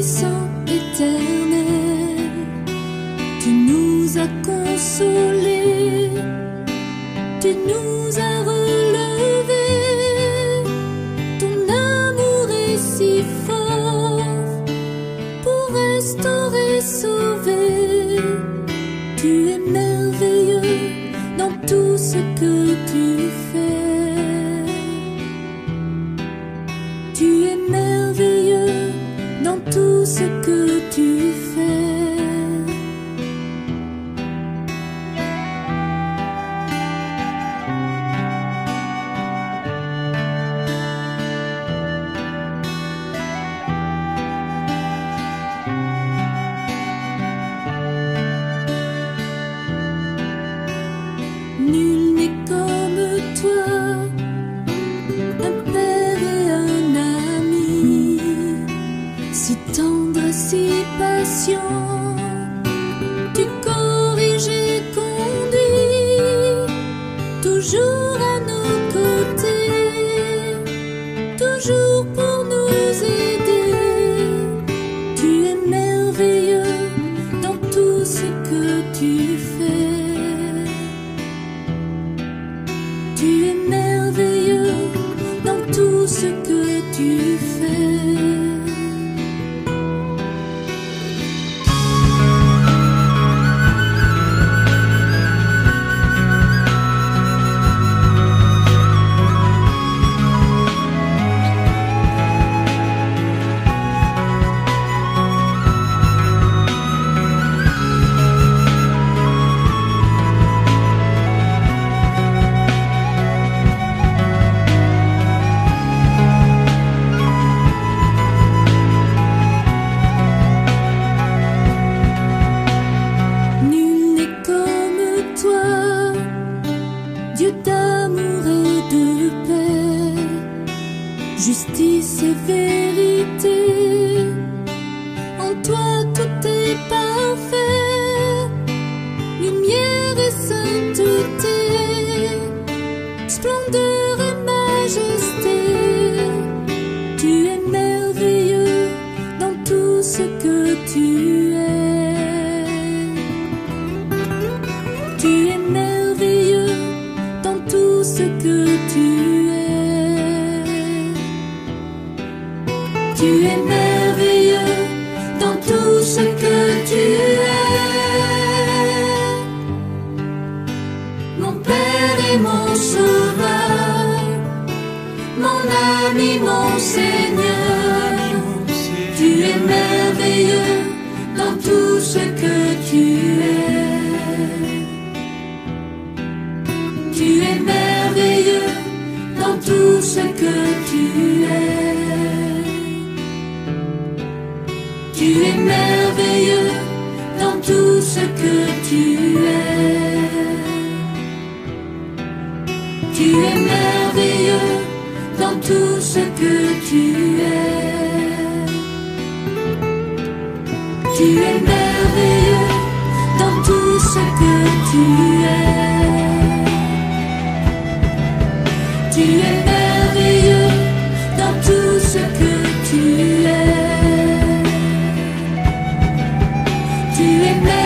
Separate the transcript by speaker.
Speaker 1: Tout-Puissant éternel, tu nous as consolés, tu nous as relevés. Ton amour est si fort pour restaurer, sauver. Tu es merveilleux dans tout ce que tu fais. Tu es merveilleux dans tout ce que tu fais. Nul n'est comme toi, un père et un ami, si tendre, si patient, tu corriges et conduis, toujours à nos côtés, toujours pour nous aider. Tu es merveilleux dans tout ce que tu fais. Tu es merveilleux dans tout ce que tu fais. Dieu d'amour et de paix, justice et vérité, en toi tout est parfait, lumière et sainteté, splendeur et majesté. Tu es merveilleux dans tout ce que tu es. Tu es merveilleux dans tout ce que tu es. Tu es merveilleux dans tout ce que tu es. Mon Père et mon Sauveur, mon ami, mon Seigneur. Tu es merveilleux dans tout ce que tu es. Tu es merveilleux dans tout ce que tu es. Tu es merveilleux dans tout ce que tu es. Tu es merveilleux dans tout ce que tu es. Tu es merveilleux dans tout ce que tu es. Tu es merveilleux dans tout ce que tu es. Tu es merveilleux.